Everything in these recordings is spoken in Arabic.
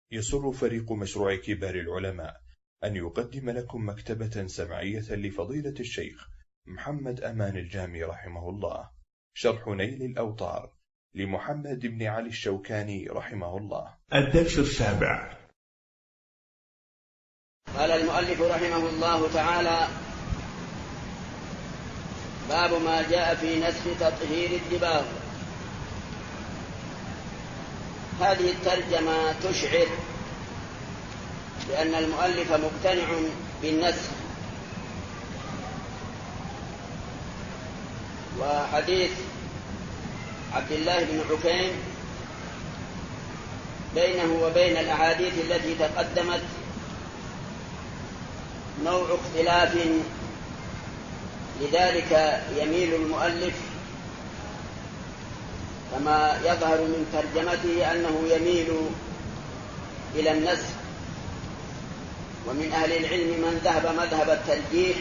يسر فريق مشروع كبار العلماء أن يقدم لكم مكتبة سمعية لفضيلة الشيخ محمد أمان الجامي رحمه الله، شرح نيل الأوطار لمحمد بن علي الشوكاني رحمه الله. الدرس السابع. قال المؤلف رحمه الله تعالى: باب ما جاء في نسخ تطهير الدباغ. هذه الترجمة تشعر بأن المؤلف مقتنع بالنسخ، وحديث عبد الله بن عكيم بينه وبين الأحاديث التي تقدمت نوع اختلاف، لذلك يميل المؤلف كما يظهر من ترجمته أنه يميل إلى النسخ. ومن أهل العلم من ذهب مذهب الترجيح،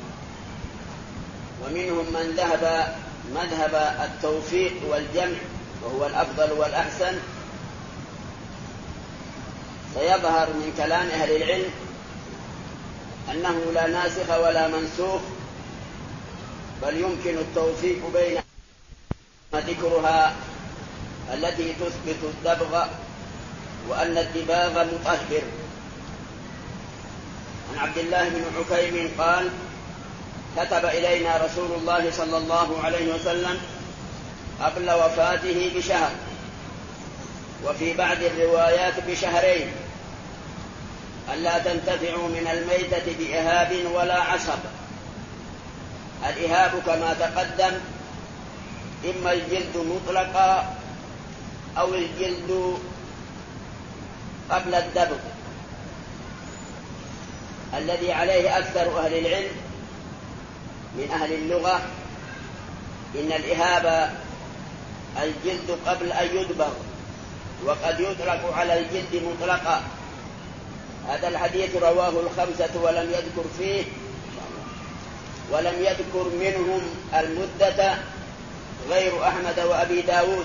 ومنهم من ذهب مذهب التوفيق والجمع، وهو الأفضل والأحسن. سيظهر من كلام أهل العلم أنه لا ناسخ ولا منسوخ، بل يمكن التوفيق بين ذكرها التي تثبت الدبغ وأن الدباغ مطهر. عن عبد الله بن عكيم قال: كتب إلينا رسول الله صلى الله عليه وسلم قبل وفاته بشهر، وفي بعض الروايات بشهرين، ألا تنتفعوا من الميتة بإهاب ولا عصب. الإهاب كما تقدم إما الجلد مطلقا أو الجلد قبل الدبغ. الذي عليه أكثر أهل العلم من أهل اللغة إن الإهاب الجلد قبل أن يدبغ، وقد يطلق على الجلد مطلقا. هذا الحديث رواه الخمسة ولم يذكر منهم المدة غير أحمد وأبي داود،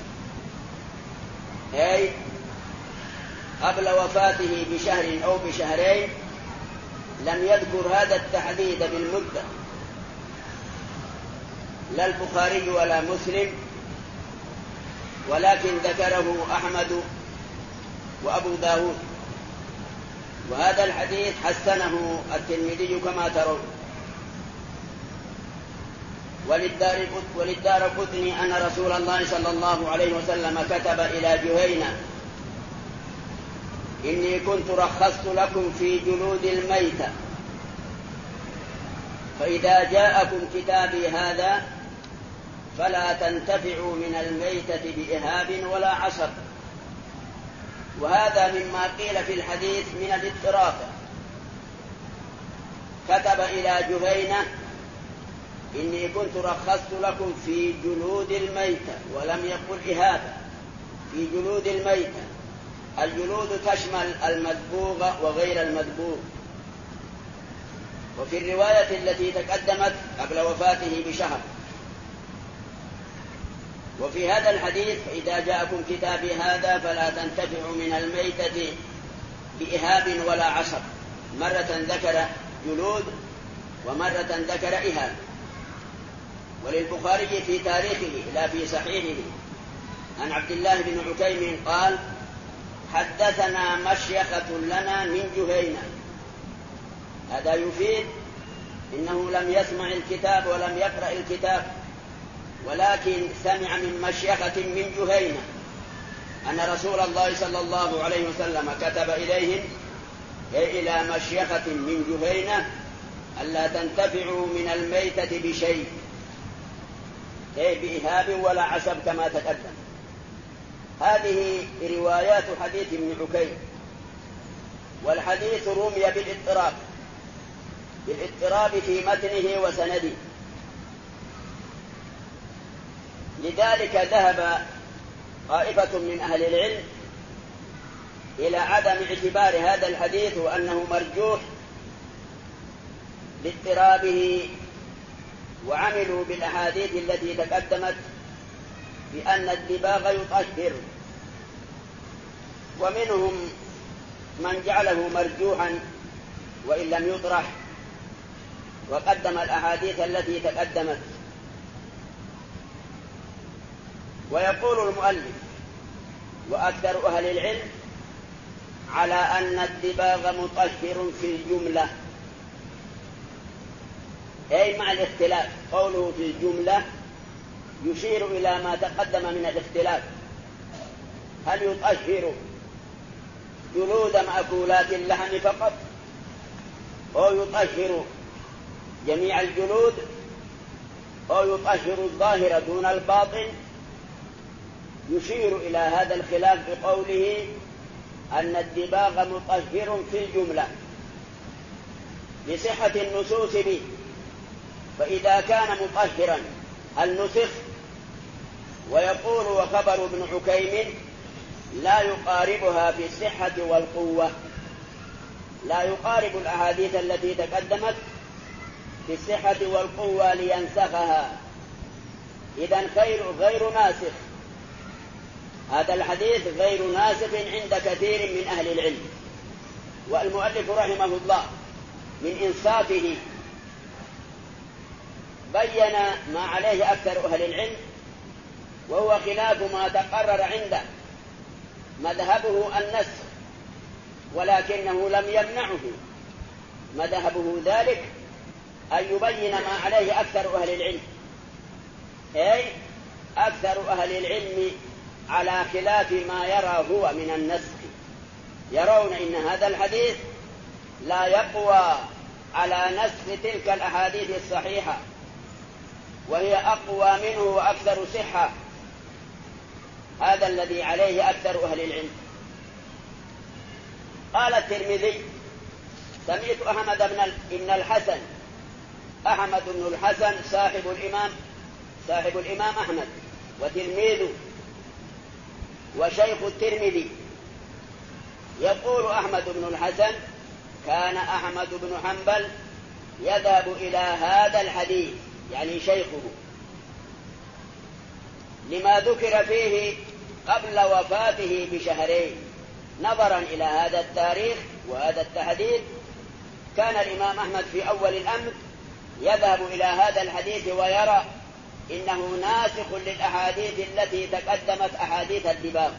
أي قبل وفاته بشهر أو بشهرين. لم يذكر هذا التحديد بالمدة لا البخاري ولا مسلم، ولكن ذكره أحمد وأبو داود. وهذا الحديث حسنه الترمذي كما ترون. وللدارقطني أن رسول الله صلى الله عليه وسلم كتب إلى جهينة: إني كنت رخصت لكم في جلود الميتة، فإذا جاءكم كتابي هذا فلا تنتفعوا من الميتة بإهاب ولا عصب. وهذا مما قيل في الحديث من الاضطراب. كتب إلى جهينة: إني كنت رخصت لكم في جلود الميتة، ولم يقل إهاب، في جلود الميتة. الجلود تشمل المدبوغ وغير المدبوغ. وفي الرواية التي تقدمت قبل وفاته بشهر. وفي هذا الحديث: فإذا جاءكم كتابي هذا فلا تنتفعوا من الميتة بإهاب ولا عصب. مرة ذكر جلود ومرة ذكر إهاب. وللبخاري في تاريخه لا في صحيحه عن عبد الله بن عكيم قال: حدثنا مشيخة لنا من جهينة. هذا يفيد إنه لم يسمع الكتاب ولم يقرأ الكتاب، ولكن سمع من مشيخة من جهينة أن رسول الله صلى الله عليه وسلم كتب إليهم، أي إلى مشيخة من جهينة، ألا تنتفعوا من الميتة بشيء، أي بإهاب ولا عصب كما تقدم. هذه روايات حديث ابن عكيم. والحديث رمي بالاضطراب في متنه وسنده. لذلك ذهب طائفة من أهل العلم إلى عدم اعتبار هذا الحديث، وأنه مرجوح لاضطرابه، وعملوا بالأحاديث التي تقدمت بأن الدباغ يطهر. ومنهم من جعله مرجوحا وإن لم يطرح، وقدم الأحاديث التي تقدمت. ويقول المؤلف: وأكثر أهل العلم على أن الدباغ مطهر في الجملة، أي مع الاختلاف. قوله في الجملة يشير إلى ما تقدم من الاختلاف، هل يطهر جلود مأكولات اللحم فقط، أو يطهر جميع الجلود، أو يطهر الظاهر دون الباطن. يشير إلى هذا الخلاف بقوله أن الدباغ مطهر في الجملة لصحة النسوس به. فإذا كان مطهرا هل نسخ؟ ويقول: وخبر ابن عكيم لا يقاربها في الصحة والقوة، لا يقارب الأحاديث التي تقدمت في الصحة والقوة لينسخها. إذن غير ناسخ، هذا الحديث غير ناسخ عند كثير من أهل العلم. والمؤلف رحمه الله من إنصافه بين ما عليه أكثر أهل العلم، وهو خلاف ما تقرر عنده، مذهبه النسخ، ولكنه لم يمنعه مذهبه ذلك أن يبين ما عليه أكثر أهل العلم، أي أكثر أهل العلم على خلاف ما يرى هو من النسخ. يرون إن هذا الحديث لا يقوى على نسخ تلك الأحاديث الصحيحة، وهي أقوى منه وأكثر صحة. هذا الذي عليه أكثر أهل العلم. قال الترمذي: سمعت أحمد بن الحسن، أحمد بن الحسن صاحب الإمام أحمد وتلميذه وشيخ الترمذي، يقول أحمد بن الحسن: كان أحمد بن حنبل يذهب إلى هذا الحديث، يعني شيخه، لما ذكر فيه قبل وفاته بشهرين. نظرا إلى هذا التاريخ وهذا التحديث، كان الإمام أحمد في أول الأمر يذهب إلى هذا الحديث ويرى إنه ناسخ للأحاديث التي تقدمت، أحاديث الدباغ.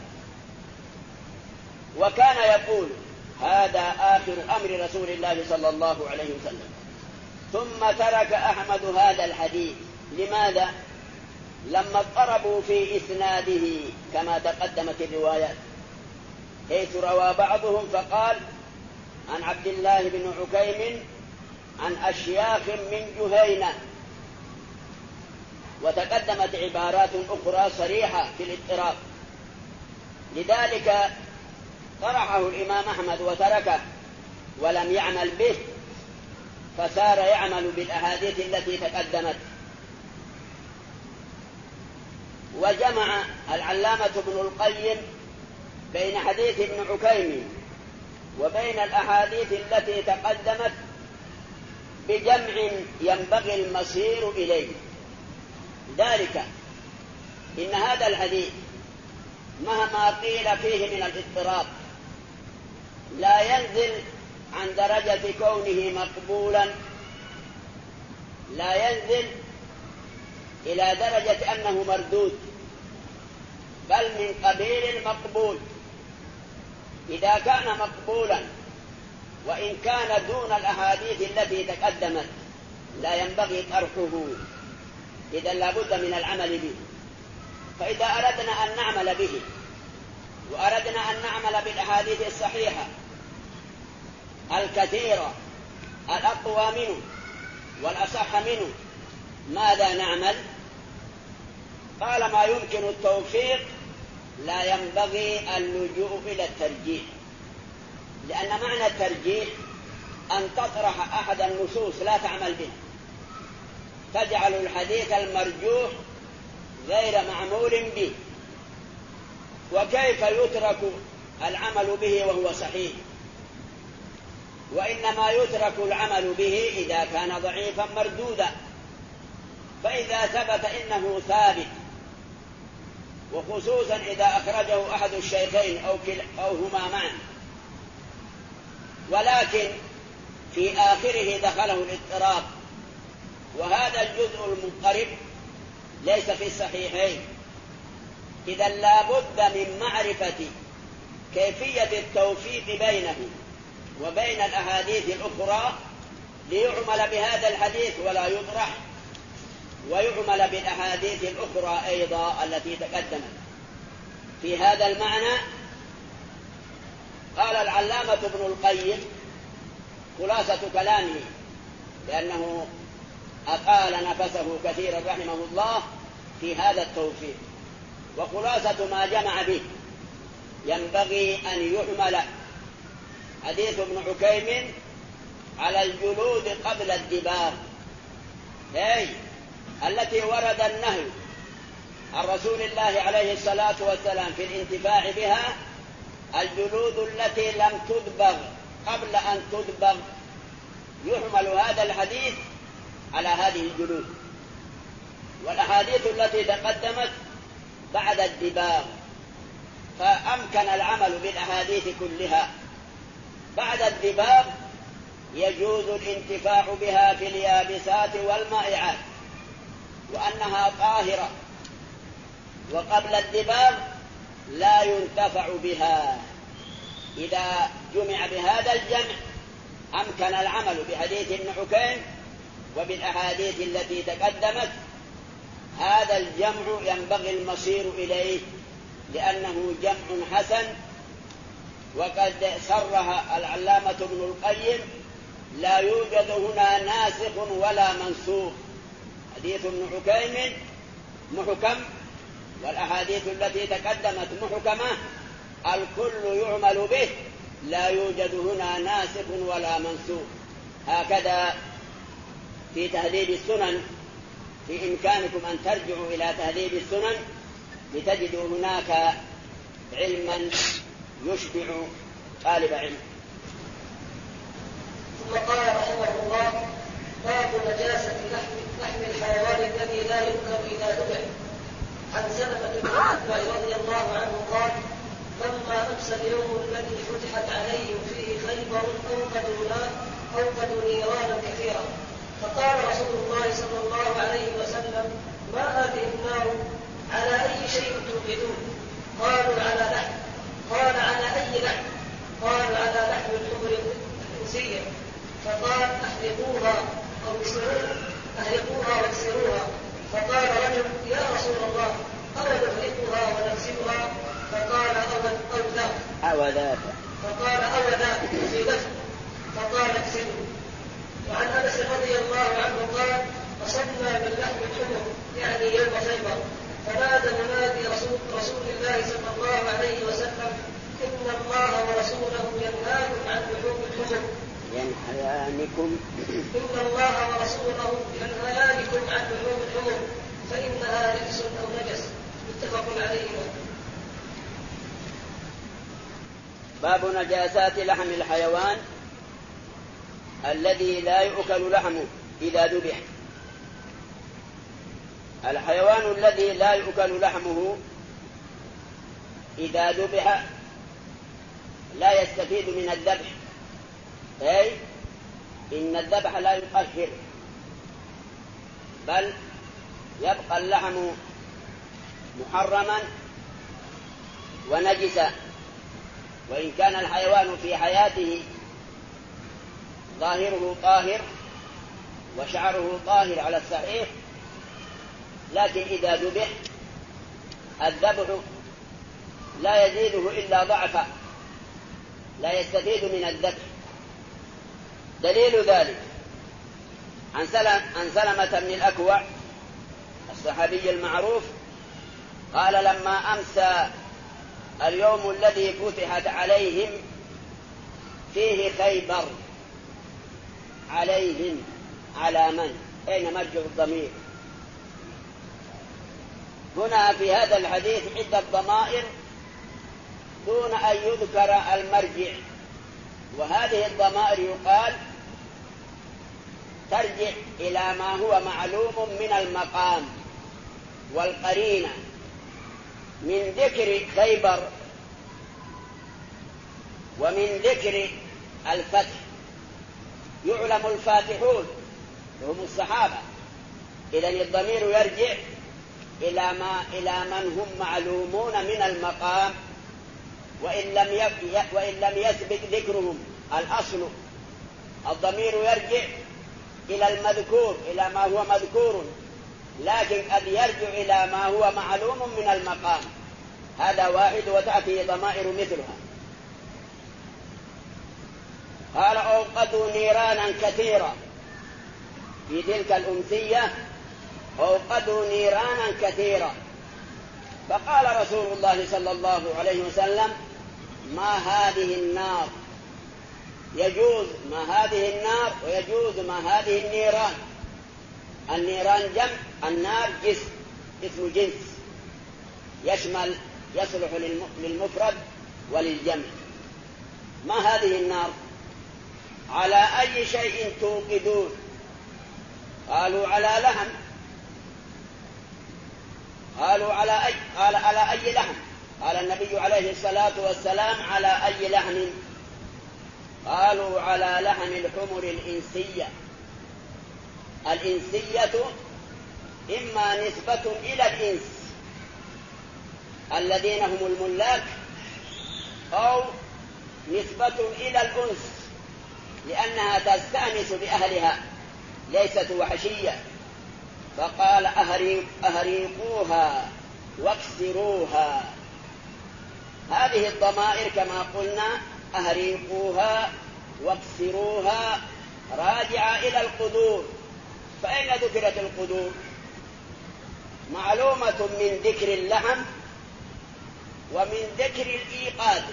وكان يقول: هذا آخر أمر رسول الله صلى الله عليه وسلم. ثم ترك أحمد هذا الحديث. لماذا؟ لما اضطربوا في إسناده كما تقدمت الروايات، حيث روى بعضهم فقال: عن عبد الله بن عكيم عن أشياخ من جهينة، وتقدمت عبارات أخرى صريحة في الاضطراب. لذلك طرحه الإمام أحمد وتركه ولم يعمل به، فصار يعمل بالأحاديث التي تقدمت. وجمع العلامة ابن القيم بين حديث ابن عكيم وبين الأحاديث التي تقدمت بجمع ينبغي المصير إليه. ذلك إن هذا الحديث مهما قيل فيه من الاضطراب لا ينزل عن درجة كونه مقبولا، لا ينزل إلى درجة أنه مردود، بل من قبيل المقبول. إذا كان مقبولا وإن كان دون الأحاديث التي تقدمت لا ينبغي طرحه، إذا لا بد من العمل به. فإذا أردنا أن نعمل به وأردنا أن نعمل بالأحاديث الصحيحة الكثيرة الأقوى منه والأصح منه، ماذا نعمل؟ قال: ما يمكن التوفيق لا ينبغي اللجوء إلى الترجيح، لأن معنى الترجيح أن تطرح أحد النصوص لا تعمل به، تجعل الحديث المرجوح غير معمول به. وكيف يترك العمل به وهو صحيح؟ وإنما يترك العمل به إذا كان ضعيفا مردودا. فإذا ثبت إنه ثابت، وخصوصا إذا أخرجه أحد الشيخين أو هما معا، ولكن في آخره دخله الاضطراب، وهذا الجزء المضطرب ليس في الصحيحين. إذا لا بد من معرفة كيفية التوفيق بينه وبين الأحاديث الأخرى ليعمل بهذا الحديث ولا يطرح، ويعمل بالأحاديث الأخرى أيضا التي تقدمت. في هذا المعنى قال العلامة ابن القيم خلاصة كلامه، لأنه أطال نفسه كثيرا رحمه الله في هذا التوفيق، وخلاصة ما جمع به: ينبغي أن يحمل حديث ابن عكيم على الجلود قبل الدباغ، أي التي ورد النهي عن رسول الله عليه الصلاة والسلام في الانتفاع بها، الجلود التي لم تدبغ قبل أن تدبغ، يحمل هذا الحديث على هذه الجلود. والأحاديث التي تقدمت بعد الدباغ، فأمكن العمل بالأحاديث كلها. بعد الدباغ يجوز الانتفاع بها في اليابسات والمائعات، وأنها طاهرة، وقبل الدباغ لا ينتفع بها. إذا جمع بهذا الجمع أمكن العمل بحديث ابن عكيم وبالأحاديث التي تقدمت. هذا الجمع ينبغي المصير إليه لأنه جمع حسن، وقد صرح العلامة ابن القيم: لا يوجد هنا ناسخ ولا منسوخ، حديث ابن عكيم محكم والأحاديث التي تقدمت محكمة، الكل يعمل به، لا يوجد هنا ناسخ ولا منسوخ. هكذا في تهذيب السنن، في إمكانكم أن ترجعوا إلى تهذيب السنن لتجدوا هناك علما يشبع طالب علم. ثم قال رحمه الله: باب نجاسة لحم الحيوان الذي لا يؤكل إذا ذبح. عن سلمة بن الأكوع رضي الله عنه قال: لما أمسى اليوم الذي فتحت عليهم فيه خيبر أوقدوا نيرانا كثيرا، فقال رسول الله صلى الله عليه وسلم: ما هذه النار؟ على أي شيء توقدون؟ قالوا: على لحم. قال: على أي لحم؟ قالوا: على لحم الحمر الإنسية. فقال: أحرقوها واكسروها. فقال رجل: يا رسول الله، أو نحرقها ونغسلها؟ فقال: أو ذاك. فقال: أو ذاك في لفظ. فقال: اغسلوا. وعن أنس رضي الله عنه قال: أصبنا من لحم الحمر، يعني يوم خيبر، فنادى منادي رسول الله صلى الله عليه وسلم: إن الله ورسوله ينهاكم عن لحوم الحمر. إن الله ورسوله ينهيانكم عن لحوم الحمر، فإنها رجس أو نجس. متفق عليه. باب نجاسات لحم الحيوان الذي لا يؤكل لحمه إذا ذبح. الحيوان الذي لا يؤكل لحمه إذا ذبح لا يستفيد من الذبح، أي إن الذبح لا يطهر، بل يبقى اللحم محرما ونجسا. وإن كان الحيوان في حياته ظاهره طاهر وشعره طاهر على الصحيح، لكن إذا ذبح الذبح لا يزيده إلا ضعفا، لا يستفيد من الذبح. دليل ذلك عن سلمة بن الأكوع الصحابي المعروف قال: لما أمسى اليوم الذي فتحت عليهم فيه خيبر. عليهم على من؟ أين مرجع الضمير؟ هنا في هذا الحديث عدة ضمائر دون أن يذكر المرجع، وهذه الضمائر يقال ترجع إلى ما هو معلوم من المقام والقرينة من ذكر خيبر ومن ذكر الفتح، يعلم الفاتحون هم الصحابة، إذن الضمير يرجع إلى من هم معلومون من المقام، وإن لم يسبق ذكرهم. الأصل الضمير يرجع إلى المذكور، إلى ما هو مذكور، لكن قد يرجع إلى ما هو معلوم من المقام. هذا واحد، وتأتي ضمائر مثلها. قال أوقدوا نيرانا كثيرة، في تلك الأمسية أوقدوا نيرانا كثيرة. فقال رسول الله صلى الله عليه وسلم: ما هذه النار؟ يجوز ما هذه النار ويجوز ما هذه النيران. النيران جمع، النار اسم جنس يشمل، يصلح للمفرد وللجمع. ما هذه النار؟ على أي شيء توقدون؟ قالوا على لحم. قالوا على أي؟ قال على أي لحم؟ قال النبي عليه الصلاة والسلام: على أي لحم؟ قالوا على لحم الحمر الإنسية. الإنسية إما نسبة إلى الإنس الذين هم الملاك، أو نسبة إلى الأنس لأنها تستأنس بأهلها، ليست وحشية. فقال: أهريقوها واكسروها. هذه الضمائر كما قلنا: أهريقوها واكسروها، راجعة إلى القدور. فأين ذكرت القدور؟ معلومة من ذكر اللحم ومن ذكر الإيقاد.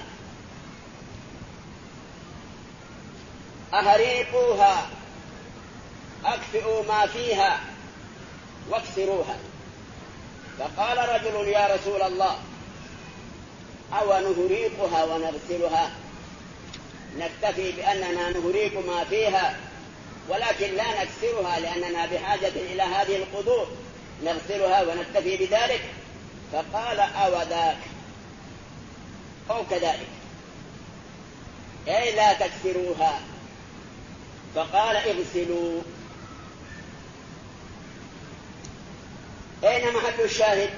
أهريقوها، أكفئوا ما فيها واكسروها. فقال رجل: يا رسول الله، أو نهريقها ونغسلها؟ نكتفي بأننا نهريق ما فيها ولكن لا نكسرها لأننا بحاجة إلى هذه القدور، نغسلها ونكتفي بذلك. فقال: أو ذاك أو كذلك، أي لا تكسروها. فقال: اغسلوا. أين محل الشاهد؟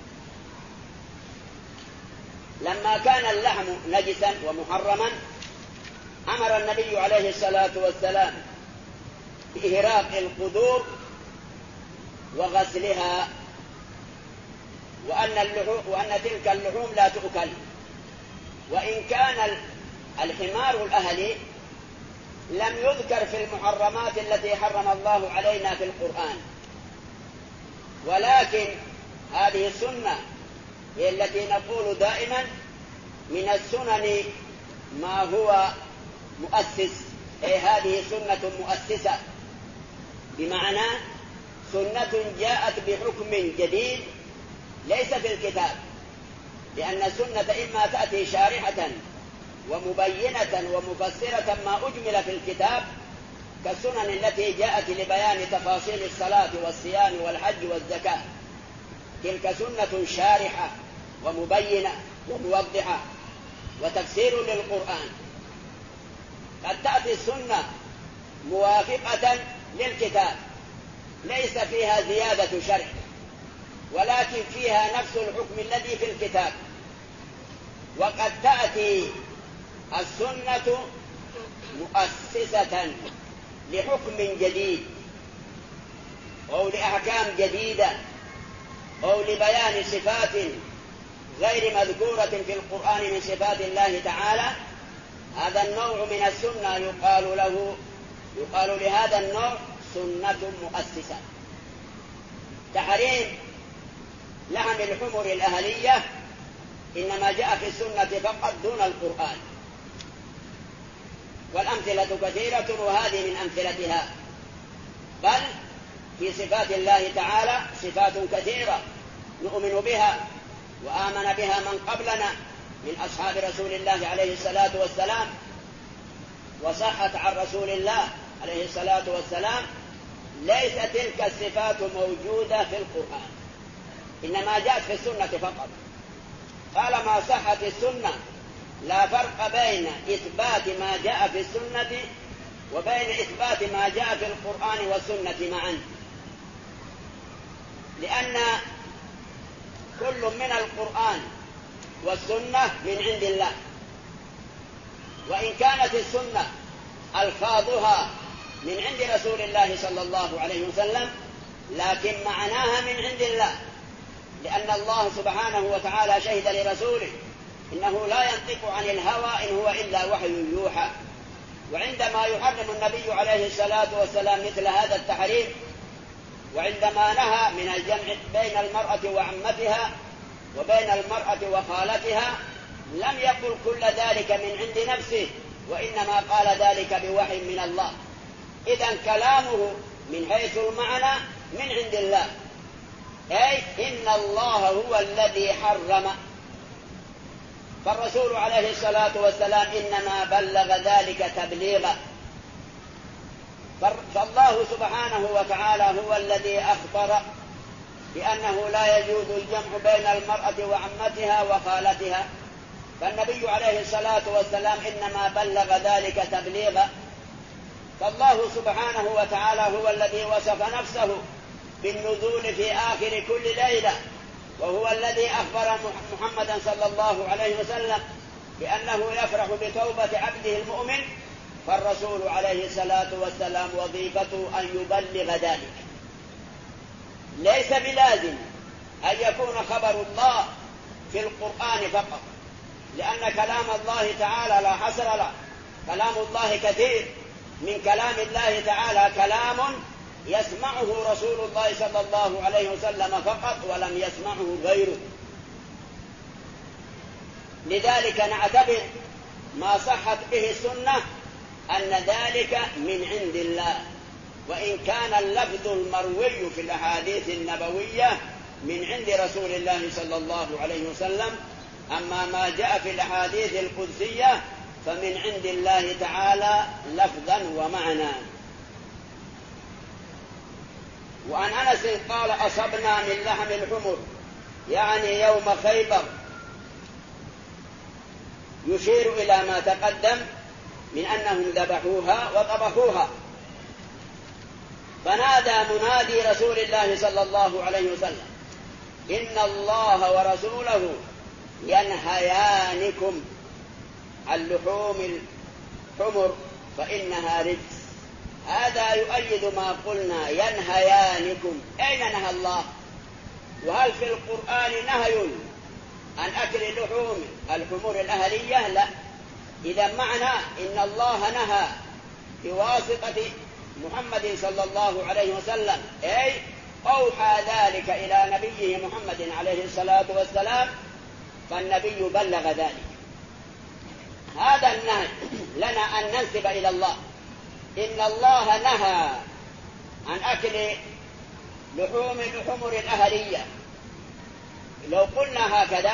لما كان اللحم نجسا ومحرما أمر النبي عليه الصلاة والسلام بإهراق القدور وغسلها، وأن تلك اللحوم لا تؤكل. وإن كان الحمار الأهلي لم يذكر في المحرمات التي حرم الله علينا في القرآن، ولكن هذه السنة هي التي نقول دائما: من السنن ما هو مؤسس، أي هذه سنة مؤسسة، بمعنى سنة جاءت بحكم جديد ليس في الكتاب، لأن السنة إما تأتي شارحة ومبينة ومفسرة ما أجمل في الكتاب، كالسنن التي جاءت لبيان تفاصيل الصلاة والصيام والحج والزكاة، تلك سنة شارحة ومبينة وموضحة وتفسير للقرآن. قد تأتي السنة موافقة للكتاب، ليس فيها زيادة شرع، ولكن فيها نفس الحكم الذي في الكتاب. وقد تأتي السنة مؤسسة لحكم جديد أو لأحكام جديدة أو لبيان صفات غير مذكورة في القرآن من صفات الله تعالى. هذا النوع من السنة يقال لهذا النوع سنة مؤسسة. تحريم لحم الحمر الأهلية إنما جاء في السنة فقط دون القرآن، والأمثلة كثيرة وهذه من أمثلتها. بل في صفات الله تعالى صفات كثيرة نؤمن بها وآمن بها من قبلنا من أصحاب رسول الله عليه الصلاة والسلام، وصحت عن رسول الله عليه الصلاة والسلام. ليس تلك الصفات موجودة في القرآن، إنما جاءت في السنة فقط. طالما صحت السنة لا فرق بين إثبات ما جاء في السنة وبين إثبات ما جاء في القرآن والسنة معا، لأن كل من القرآن والسنة من عند الله، وإن كانت السنة ألفاظها من عند رسول الله صلى الله عليه وسلم لكن معناها من عند الله، لأن الله سبحانه وتعالى شهد لرسوله إنه لا ينطق عن الهوى إن هو إلا وحي يوحى. وعندما يحرم النبي عليه الصلاة والسلام مثل هذا التحريم، وعندما نهى من الجمع بين المرأة وعمتها وبين المرأة وخالتها لم يقل كل ذلك من عند نفسه، وإنما قال ذلك بوحي من الله. إذن كلامه من حيث المعنى من عند الله، أي إن الله هو الذي حرم، فالرسول عليه الصلاة والسلام إنما بلغ ذلك تبليغا. فالله سبحانه وتعالى هو الذي أخبر بأنه لا يجوز الجمع بين المرأة وعمتها وخالتها، فالنبي عليه الصلاة والسلام إنما بلغ ذلك تبليغا. فالله سبحانه وتعالى هو الذي وصف نفسه بالنزول في آخر كل ليلة، وهو الذي أخبر محمدا صلى الله عليه وسلم بأنه يفرح بتوبة عبده المؤمن، فالرسول عليه الصلاة والسلام وظيفته أن يبلغ ذلك. ليس بلازم أن يكون خبر الله في القرآن فقط، لأن كلام الله تعالى لا حصر له، كلام الله كثير. من كلام الله تعالى كلام يسمعه رسول الله صلى الله عليه وسلم فقط ولم يسمعه غيره. لذلك نعتبر ما صحت به السنة أن ذلك من عند الله، وإن كان اللفظ المروي في الأحاديث النبوية من عند رسول الله صلى الله عليه وسلم، أما ما جاء في الأحاديث القدسية فمن عند الله تعالى لفظا ومعنى. وعن أنس قال: أصبنا من لحم الحمر، يعني يوم خيبر، يشير إلى ما تقدم من أنهم ذبحوها وطبخوها. فنادى منادي رسول الله صلى الله عليه وسلم: إن الله ورسوله ينهيانكم عن لحوم الحمر فإنها رجس. هذا يؤيد ما قلنا، ينهيانكم. أين نهى الله؟ وهل في القرآن نهي عن أكل لحوم الحمر الأهلية؟ لا. إذا معنى إن الله نهى بواسطة محمد صلى الله عليه وسلم، أي أوحى ذلك إلى نبيه محمد عليه الصلاة والسلام، فالنبي بلغ ذلك. هذا النهي لنا أن ننسب إلى الله، إن الله نهى عن أكل لحوم الحمر الأهلية. لو قلنا هكذا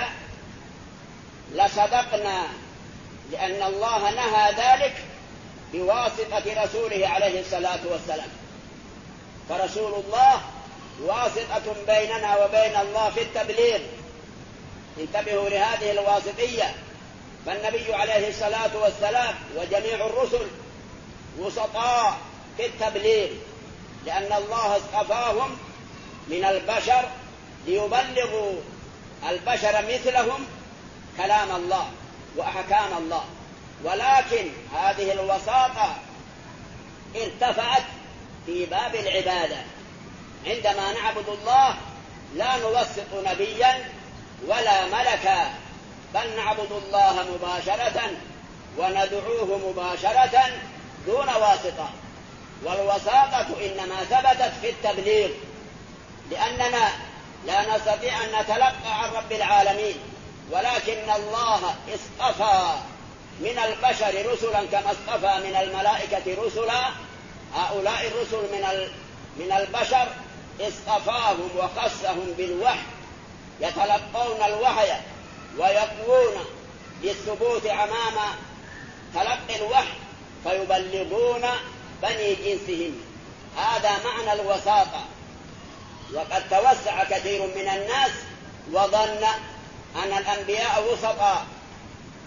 لصدقنا، لأن الله نهى ذلك بواسطة رسوله عليه الصلاة والسلام، فرسول الله واسطة بيننا وبين الله في التبليغ. انتبهوا لهذه الواسطية. فالنبي عليه الصلاة والسلام وجميع الرسل وسطاء في التبليغ، لأن الله اصطفاهم من البشر ليبلغوا البشر مثلهم كلام الله وأحكام الله. ولكن هذه الوساطة ارتفعت في باب العبادة. عندما نعبد الله لا نوسط نبيا ولا ملكا، بل نعبد الله مباشرة وندعوه مباشرة دون واسطة. والوساطة إنما ثبتت في التبليغ، لأننا لا نستطيع أن نتلقى عن رب العالمين، ولكن الله اصطفى من البشر رسلا كما اصطفى من الملائكة رسلا. هؤلاء الرسل من البشر اصطفاهم وخصهم بالوحي، يتلقون الوحي ويقوون بالثبوت أمام تلقي الوحي فيبلغون بني جنسهم. هذا معنى الوساطة. وقد توسع كثير من الناس وظن أن الأنبياء وسطاء،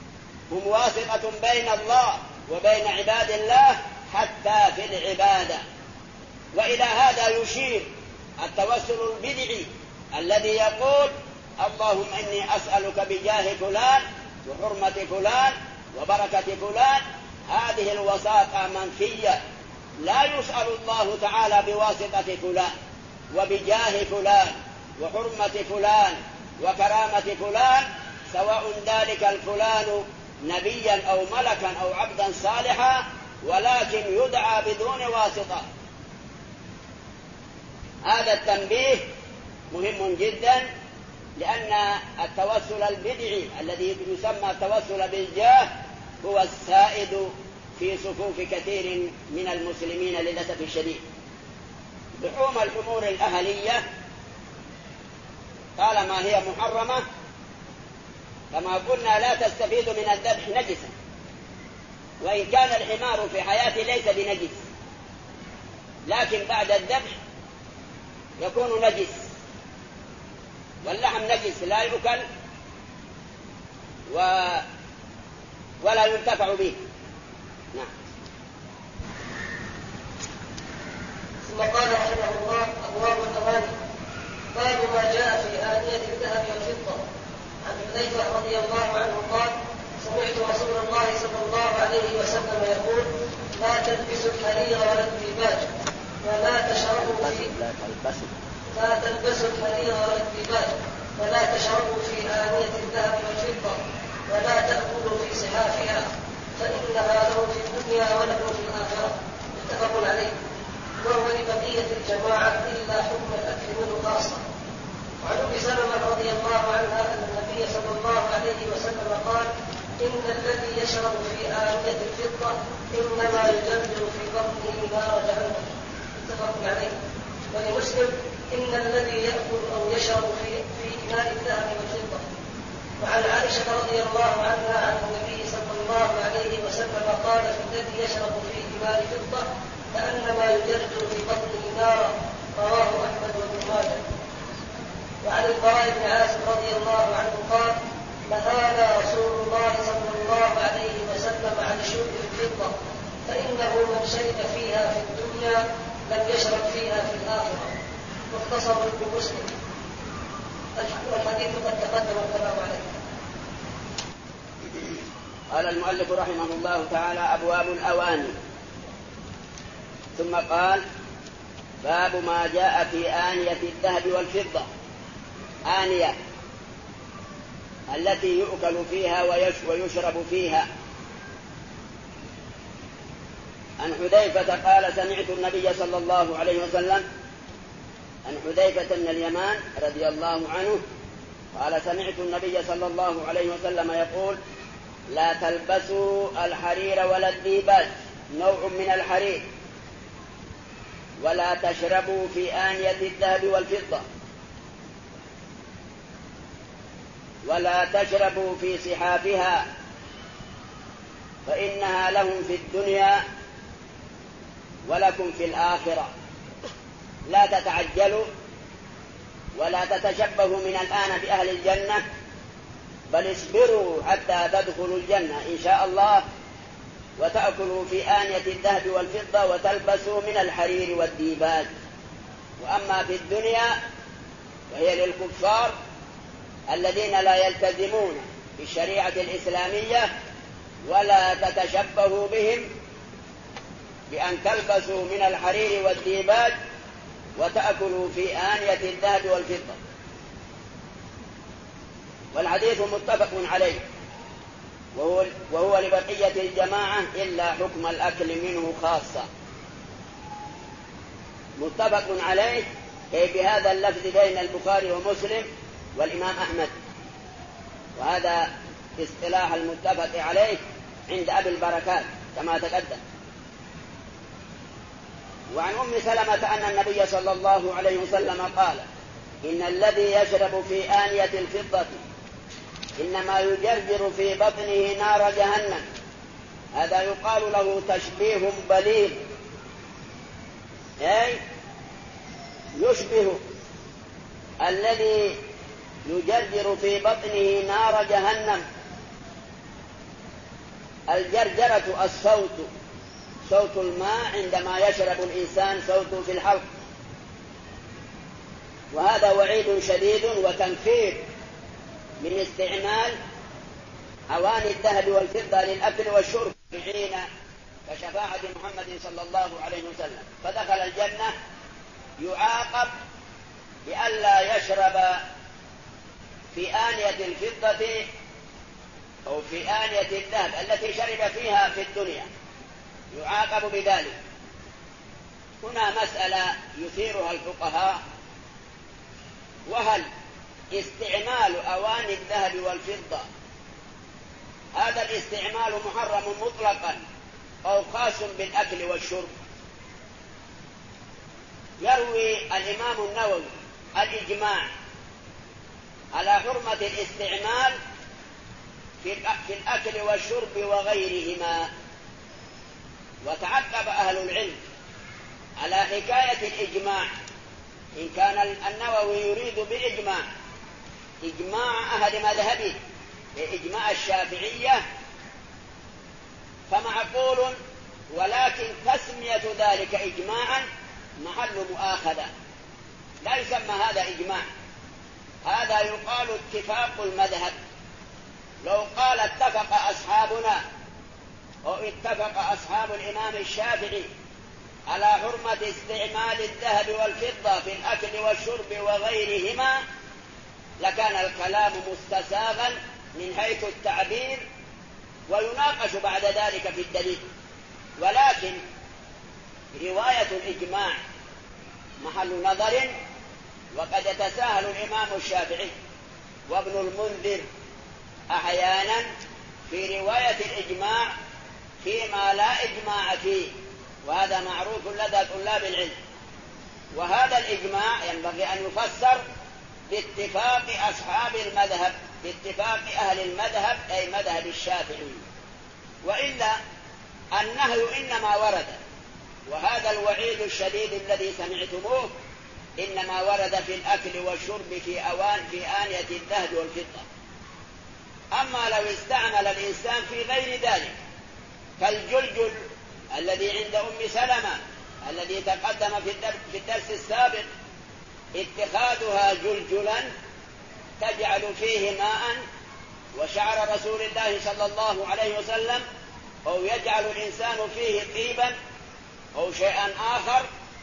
هم واسطة بين الله وبين عباد الله حتى في العبادة. وإلى هذا يشير التوسل البدعي الذي يقول اللهم إني أسألك بجاه فلان وحرمة فلان وبركة فلان. هذه الوساطة منفية، لا يسأل الله تعالى بواسطة فلان وبجاه فلان وحرمة فلان وكرامة فلان، سواء ذلك الفلان نبيا أو ملكا أو عبدا صالحا، ولكن يدعى بدون واسطة. هذا التنبيه مهم جدا، لأن التوسل البدعي الذي يسمى التوسل بالجاه هو السائد في صفوف كثير من المسلمين للأسف الشديد. لحوم الأمور الأهلية طالما هي محرمة، كما قلنا لا تستفيد من الذبح نجسا، وإن كان الحمار في حياته ليس بنجس، لكن بعد الذبح يكون نجس، واللحم نجس لا يؤكل ولا ينتفع به. نعم. ثم قال رحمه الله: أبواب الأواني. باب ما جاء في آنية الذهب والفضة. عن حذيفة رضي الله عنه قال: سمعت رسول الله صلى الله عليه وسلم يقول: لا تلبسوا الحرير ولا الديباج، ولا تشربوا الحرير ولا الديباج، ولا تشربوا في آنية الذهب والفضة، ولا تأكلوا في صحافها، فإنها له في الدنيا وله في الآخرة. متفق عليه. وهو لبقية الجماعة إلا حكم الأكل منه خاصة. وعن أم سلمة رضي الله عنها أن النبي صلى الله عليه وسلم قال: إن الذي يشرب في آنية الفضة إنما يجرجر في بطنه نار جهنم. متفق عليه. ولمسلم: إن الذي يأكل أو يشرب في إناء الذهب والفضة. وعن عائشة رضي الله عنها عن النبي صلى الله عليه وسلم قال: في الذي يشرب في إناء فضة كأنما يجرجر في بطنه نارا. رواه أحمد وابن ماجه. وعن البراء بن عازب رضي الله عنه قال: نهانا رسول الله صلى الله عليه وسلم عن شرب الفضة، فإنه من شرب فيها في الدنيا لم يشرب فيها في الآخرة. مختصر بمسلم. والحديث قد تقدم الكلام عليه. قال المؤلف رحمه الله تعالى: أبواب الأواني. ثم قال: باب ما جاء في آنية الذهب والفضة. آنية التي يؤكل فيها ويشرب فيها. عن حذيفة قال: سمعت النبي صلى الله عليه وسلم. عن حذيفة بن اليمان رضي الله عنه قال: سمعت النبي صلى الله عليه وسلم يقول: لا تلبسوا الحرير ولا الديباج، نوع من الحرير، ولا تشربوا في آنية الذهب والفضة، ولا تشربوا في صحافها، فإنها لهم في الدنيا ولكم في الآخرة. لا تتعجلوا ولا تتشبهوا من الآن بأهل الجنة، بل اصبروا حتى تدخلوا الجنة إن شاء الله، وتأكلوا في آنية الذهب والفضة، وتلبسوا من الحرير والديباج. وأما في الدنيا فهي للكفار الذين لا يلتزمون بالشريعة الإسلامية، ولا تتشبهوا بهم بأن تلبسوا من الحرير والديباج وتأكلوا في آنية الذهب والفضة. والحديث متفق عليه، وهو لبقية الجماعة إلا حكم الأكل منه خاصة. متفق عليه أي بهذا اللفظ بين البخاري ومسلم والإمام أحمد، وهذا اصطلاح المتفق عليه عند أبي البركات كما تقدم. وعن أم سلمة أن النبي صلى الله عليه وسلم قال: إن الذي يشرب في آنية الفضة إنما يجرجر في بطنه نار جهنم. هذا يقال له تشبيه بليغ، أي يشبه الذي يجرجر في بطنه نار جهنم الجرجرة الصوت، صوت الماء عندما يشرب الإنسان صوته في الحلق، وهذا وعيد شديد وتنفير من استعمال أواني الذهب والفضة للأكل والشرب حين كشفاعة محمد صلى الله عليه وسلم، فدخل الجنة يعاقب بألا يشرب في آنية الفضة أو في آنية الذهب التي شرب فيها في الدنيا، يعاقب بذلك. هنا مسألة يثيرها الفقهاء، وهل استعمال أواني الذهب والفضة هذا الاستعمال محرم مطلقا أو خاص بالأكل والشرب؟ يروي الإمام النووي الإجماع على حرمة الاستعمال في الأكل والشرب وغيرهما، وتعقب أهل العلم على حكاية الإجماع، إن كان النووي يريد بإجماع إجماع أهل مذهبه إجماع الشافعية فمعقول، ولكن تسمية ذلك إجماعا محل مؤاخذة، لا يسمى هذا إجماع، هذا يقال اتفاق المذهب. لو قال اتفق أصحابنا أو اتفق أصحاب الإمام الشافعي على حرمة استعمال الذهب والفضة في الأكل والشرب وغيرهما لكان الكلام مستساغا من حيث التعبير ويناقش بعد ذلك في الدليل، ولكن رواية الإجماع محل نظر، وقد يتساهل الإمام الشافعي وابن المنذر أحيانا في رواية الإجماع فيما لا إجماع فيه، وهذا معروف لدى طلاب العلم. وهذا الإجماع ينبغي أن يفسر باتفاق أصحاب المذهب، باتفاق أهل المذهب أي مذهب الشافعي، وإلا النهي إنما ورد، وهذا الوعيد الشديد الذي سمعتموه إنما ورد في الأكل والشرب في آنية الذهب والفضة. أما لو استعمل الإنسان في غير ذلك كالجلجل الذي عند أم سلمة الذي تقدم في الدرس السابق، اتخاذها جلجلا تجعل فيه ماء وشعر رسول الله صلى الله عليه وسلم، أو يجعل الإنسان فيه طيبا أو شيئا آخر،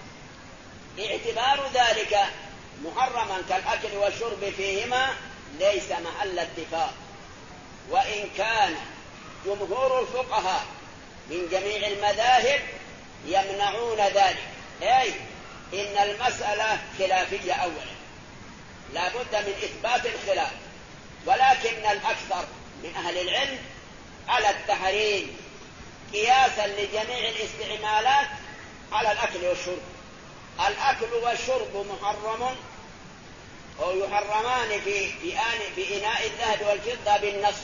اعتبار ذلك محرما كالأكل والشرب فيهما ليس محل اتفاق. وإن كان جمهور الفقهاء من جميع المذاهب يمنعون ذلك، أي إن المسألة خلافية أولا لا بد من إثبات الخلاف، ولكن الأكثر من أهل العلم على التحريم قياسا لجميع الاستعمالات على الأكل والشرب. الأكل والشرب محرم أو يحرمان في إناء الذهب والفضة بالنص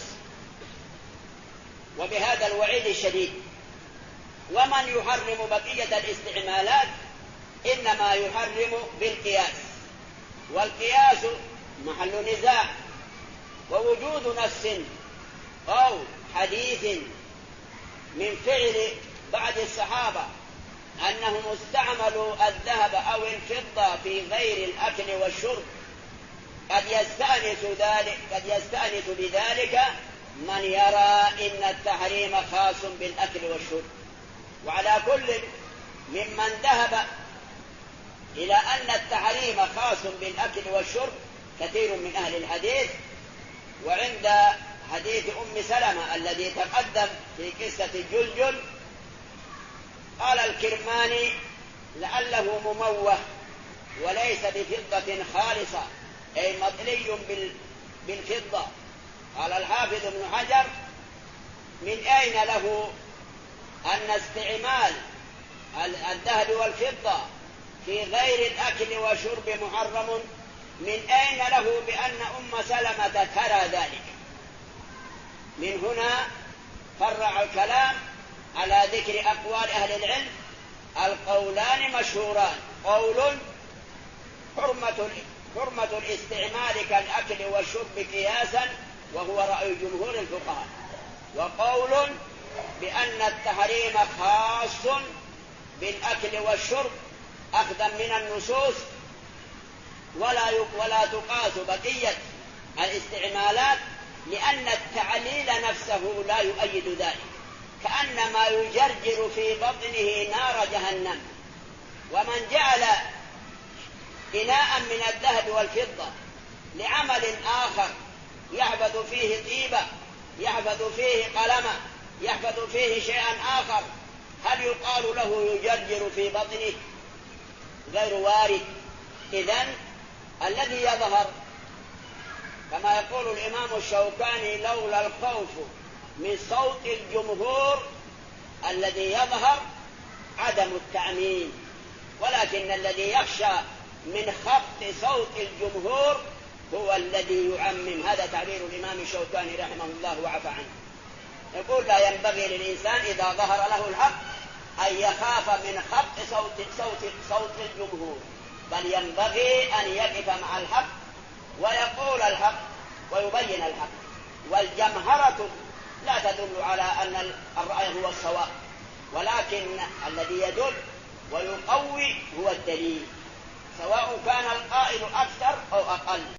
وبهذا الوعيد الشديد. ومن يحرم بقية الاستعمالات إنما يحرم بالقياس، والقياس محل نزاع، ووجود نص أو حديث من فعل بعض الصحابة أنهم استعملوا الذهب أو الفضة في غير الأكل والشرب قد يستأنس بذلك من يرى إن التحريم خاص بالأكل والشرب. وعلى كل ممن ذهب إلى أن التحريم خاص بالأكل والشرب كثير من أهل الحديث. وعند حديث أم سلمة الذي تقدم في قصة الجلجل قال الكرماني لعله مموه وليس بفضة خالصة أي مطلي بالفضة. قال الحافظ ابن حجر من أين له أن استعمال الذهب والفضة في غير الأكل والشرب محرم؟ من أين له بأن أم سلمة ترى ذلك؟ من هنا فرع الكلام على ذكر أقوال أهل العلم. القولان مشهوران، قول حرمة الاستعمال كالأكل والشرب قياسا وهو رأي جمهور الفقهاء، وقول بأن التحريم خاص بالأكل والشرب أخذا من النصوص، ولا تقاس بقية الاستعمالات، لأن التعليل نفسه لا يؤيد ذلك، كأنما يجرجر في بطنه نار جهنم. ومن جعل إناء من الذهب والفضة لعمل آخر يحفظ فيه طيبة، يحفظ فيه قلمة، يحفظ فيه شيئا آخر، هل يقال له يجرجر في بطنه؟ غير وارد. إذن الذي يظهر كما يقول الإمام الشوكاني: لولا الخوف من صوت الجمهور، الذي يظهر عدم التعميم، ولكن الذي يخشى من خبط صوت الجمهور هو الذي يعمم. هذا تعبير الإمام الشوكاني رحمه الله وعفى عنه. يقول: لا ينبغي للإنسان إذا ظهر له الحق أن يخاف من خبط صوت الجمهور، بل ينبغي أن يقف مع الحق ويقول الحق ويبين الحق. والجمهرة لا تدل على أن الرأي هو الصواب، ولكن الذي يدل ويقوي هو الدليل، سواء كان القائل أكثر أو أقل.